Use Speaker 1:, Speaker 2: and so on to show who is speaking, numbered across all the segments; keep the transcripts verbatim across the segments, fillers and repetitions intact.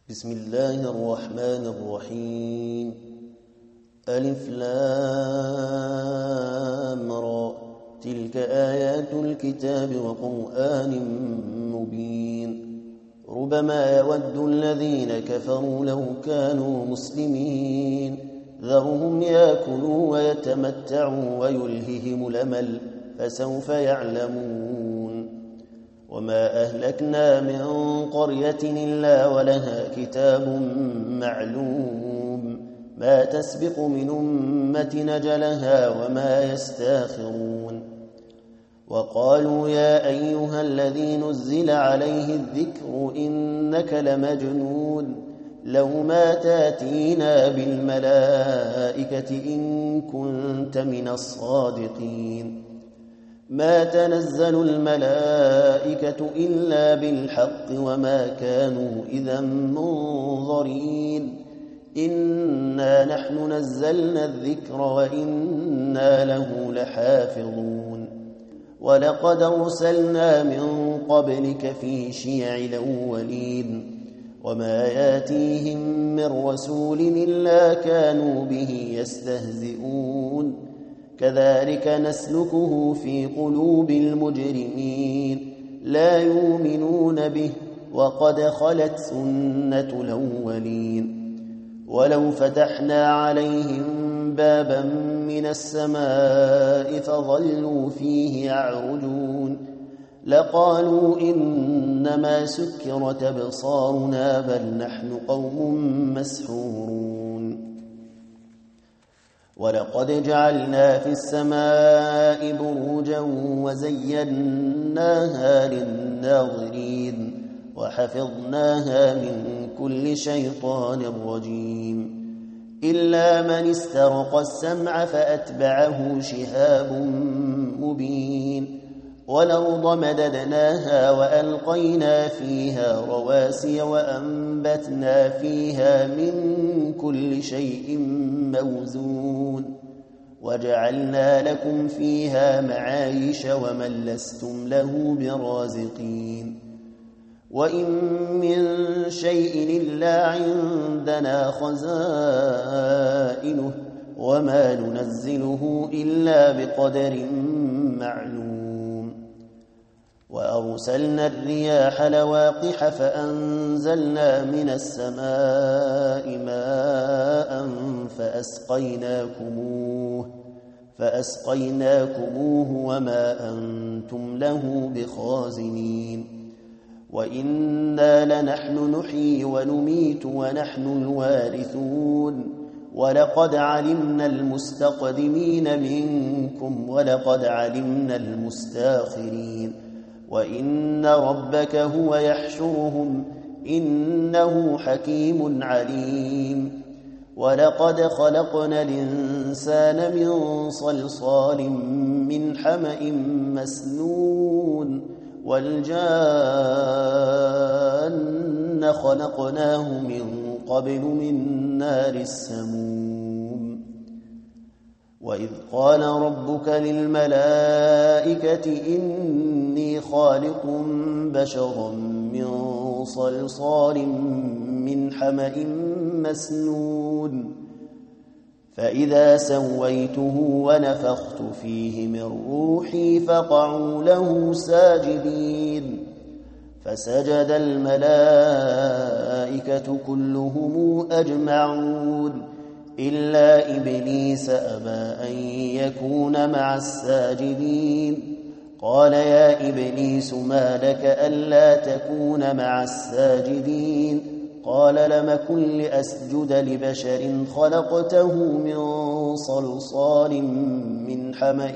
Speaker 1: بسم الله الرحمن الرحيم. ألف لام را، تلك آيات الكتاب وقرآن مبين. ربما يود الذين كفروا لو كانوا مسلمين، ذرهم يأكلوا ويتمتعوا ويلههم الأمل، فسوف يعلمون. وما أهلكنا من قرية إلا ولها كتاب معلوم، ما تسبق من أمة أجلها وما يستاخرون. وقالوا يا أيها الذي نزل عليه الذكر إنك لمجنون، لو ما تاتينا بالملائكة إن كنت من الصادقين. ما تنزل الملائكة إلا بالحق وما كانوا إذا منظرين. إنا نحن نزلنا الذكر وإنا له لحافظون. ولقد أرسلنا من قبلك في شيع الأولين، وما ياتيهم من رسول إلا كانوا به يستهزئون. كذلك نسلكه في قلوب المجرمين، لا يؤمنون به وقد خلت سنة الأولين. ولو فتحنا عليهم بابا من السماء فظلوا فيه يعرجون لقالوا إنما سكرت أبصارنا بل نحن قوم مسحورون. ولقد جعلنا في السماء بروجا وزيناها للناظرين وحفظناها من كل شيطان رجيم، إلا من استرق السمع فأتبعه شهاب مبين. والأرض مددناها وألقينا فيها رواسي وأنبتنا فيها من كل شيء موزون، وجعلنا لكم فيها معايش ومن لستم له برازقين. وإن من شيء إلا عندنا خزائنه وما ننزله إلا بقدر معلوم. وأرسلنا الرياح لواقح فأنزلنا من السماء ماء فأسقيناكموه, فأسقيناكموه وما أنتم له بخازنين. وإنا لنحن نحيي ونميت ونحن الوارثون. ولقد علمنا المستقدمين منكم ولقد علمنا المستاخرين. وإن ربك هو يحشرهم إنه حكيم عليم. ولقد خلقنا الإنسان من صلصال من حمأ مسنون. والجان خلقناه من قبل من نار السموم. وإذ قال ربك للملائكة إني خالق بشرا من صلصال من حمأ مسنون، فإذا سويته ونفخت فيه من روحي فقعوا له ساجدين. فسجد الملائكة كلهم أجمعون إلا إبليس أبى أن يكون مع الساجدين. قال يا إبليس ما لك ألا تكون مع الساجدين؟ قال لم كن لأسجد لبشر خلقته من صلصال من حمأ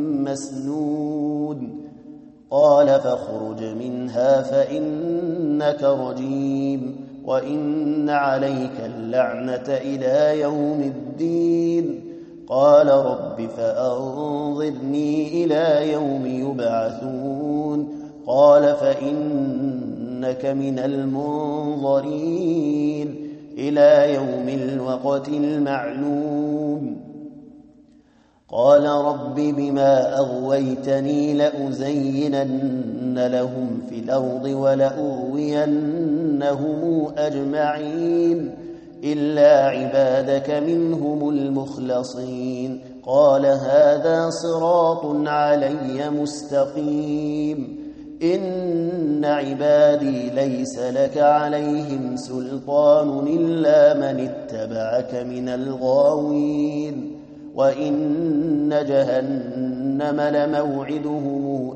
Speaker 1: مسنون. قال فاخرج منها فإنك رجيم وإن عليك اللعنة إلى يوم الدين. قال رب فأنظرني إلى يوم يبعثون. قال فإنك من المنظرين إلى يوم الوقت المعلوم. قال رب بما أغويتني لأزينن لهم في الأرض ولأغوين لأغوينهم أجمعين إلا عبادك منهم المخلصين قال هذا صراط علي مستقيم إن عبادي ليس لك عليهم سلطان إلا من اتبعك من الغاوين وإن جهنم لموعدهم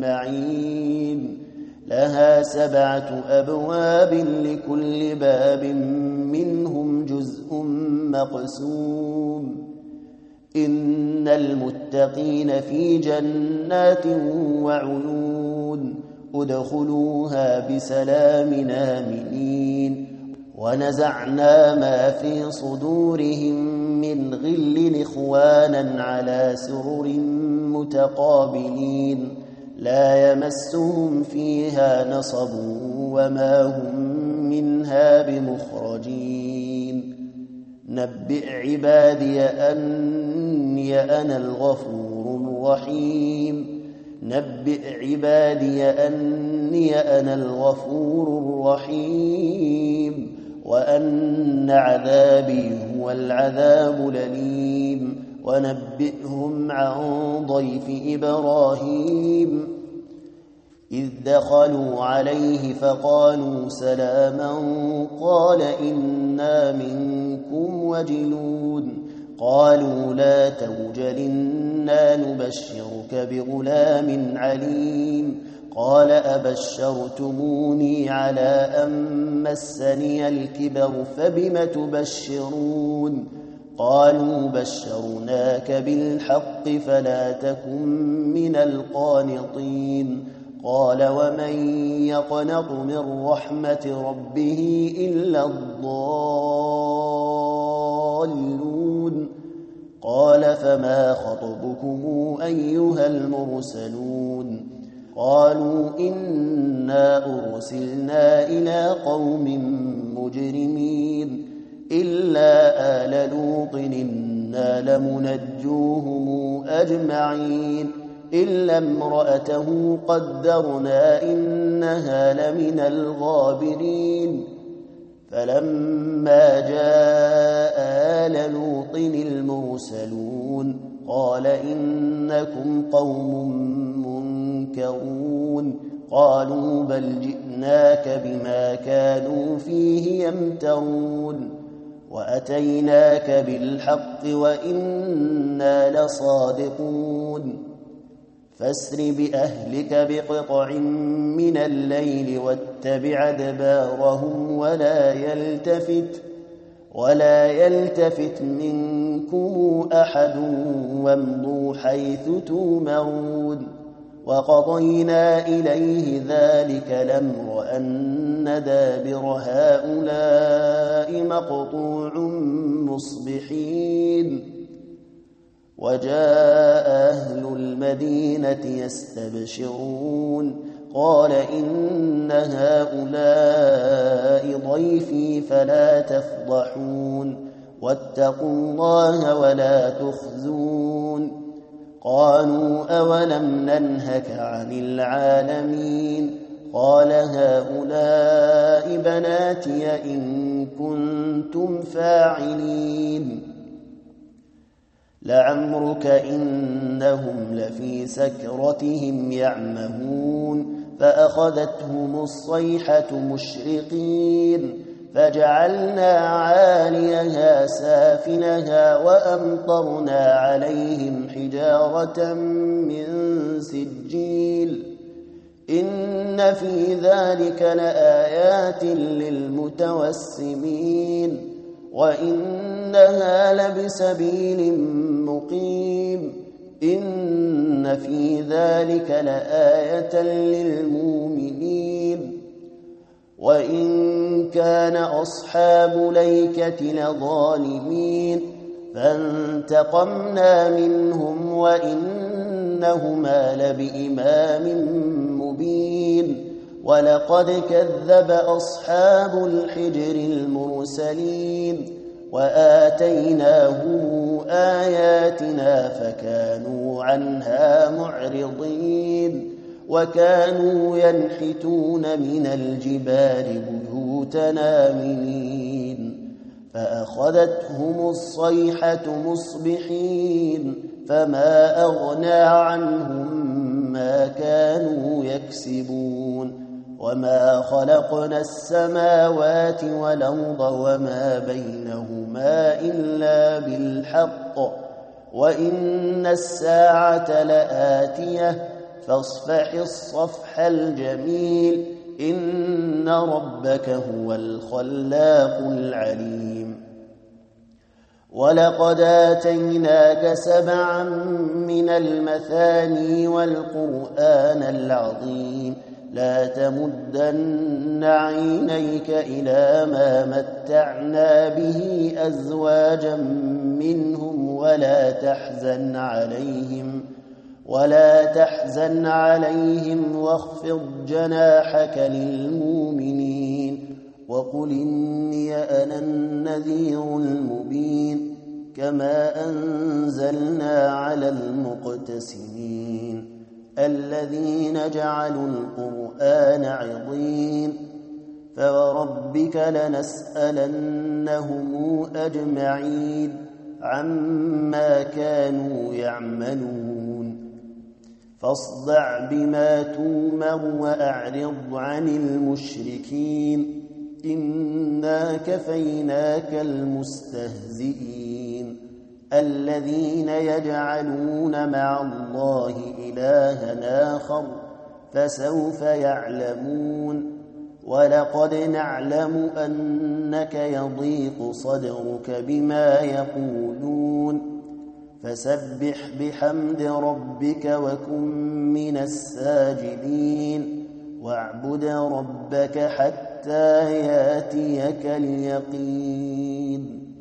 Speaker 1: أجمعين لها سبعة أبواب لكل باب منهم جزء مقسوم إن المتقين في جنات وعيون ادخلوها بسلام آمنين ونزعنا ما في صدورهم من غل إخوانا على سرر متقابلين لا يمسهم فيها نصب وما هم منها بمخرجين نبئ عبادي أني أنا الغفور الرحيم نبئ عبادي أني أنا الغفور الرحيم وأن عذابي هو العذاب الأليم ونبئهم عن ضيف إبراهيم إذ دخلوا عليه فقالوا سلاما قال إنا منكم وجلون قالوا لا توجل إنا نبشرك بغلام عليم قال أبشرتموني على أن مسني الكبر فبم تبشرون قالوا بشرناك بالحق فلا تكن من القانطين قال ومن يقنط من رحمة ربه إلا الضالون قال فما خطبكم أيها المرسلون قالوا إنا أرسلنا إلى قوم مجرمين إلا آل لوط إنا لمنجوهم أجمعين إلا امرأته قدرنا إنها لمن الغابرين فلما جاء آل لوط المرسلون قال إنكم قوم منكرون قالوا بل جئناك بما كانوا فيه يمترون وأتيناك بالحق وإنا لصادقون فاسر بأهلك بقطع من الليل واتبع أدبارهم ولا يلتفت ولا يلتفت منكم أحد وامضوا حيث تؤمرون وقضينا إليه ذلك الأمر أن دابر هؤلاء مقطوع مصبحين وجاء أهل المدينة يستبشرون قال إن هؤلاء ضيفي فلا تفضحون واتقوا الله ولا تخزون قالوا أولم ننهك عن العالمين قال هؤلاء بناتي إن كنتم فاعلين لعمرك إنهم لفي سكرتهم يعمهون فأخذتهم الصيحة مشرقين فجعلنا عاليها سافلها وأمطرنا عليهم حجارة من سجيل إن في ذلك لآيات للمتوسمين وإنها لبسبيل مقيم إن في ذلك لآية للمؤمنين وإن كان أصحاب ليكة لظالمين فانتقمنا منهم وإنهما لبإمام مبين ولقد كذب أصحاب الحجر المرسلين وآتيناهم آياتنا فكانوا عنها معرضين وكانوا ينحتون من الجبال بيوتا بيوتنا آمنين فأخذتهم الصيحة مصبحين فما أغنى عنهم ما كانوا يكسبون وما خلقنا السماوات والأرض وما بينهما إلا بالحق وإن الساعة لآتية فاصفح الصفح الجميل إن ربك هو الخلاق العليم ولقد آتيناك سبعا من المثاني والقرآن العظيم لا تمدن عينيك إلى ما متعنا به أزواجا منهم ولا تحزن عليهم ولا تحزن عليهم واخفض جناحك للمؤمنين وقل إني أنا النذير المبين كما أنزلنا على المقتسمين الذين جعلوا القرآن عضين فوربك لنسألنهم أجمعين عما كانوا يعملون فاصدع بما تومر وأعرض عن المشركين إنا كفيناك المستهزئين الذين يجعلون مع الله إلها آخر فسوف يعلمون ولقد نعلم أنك يضيق صدرك بما يقولون فسبح بحمد ربك وكن من الساجدين واعبد ربك حتى ياتيك اليقين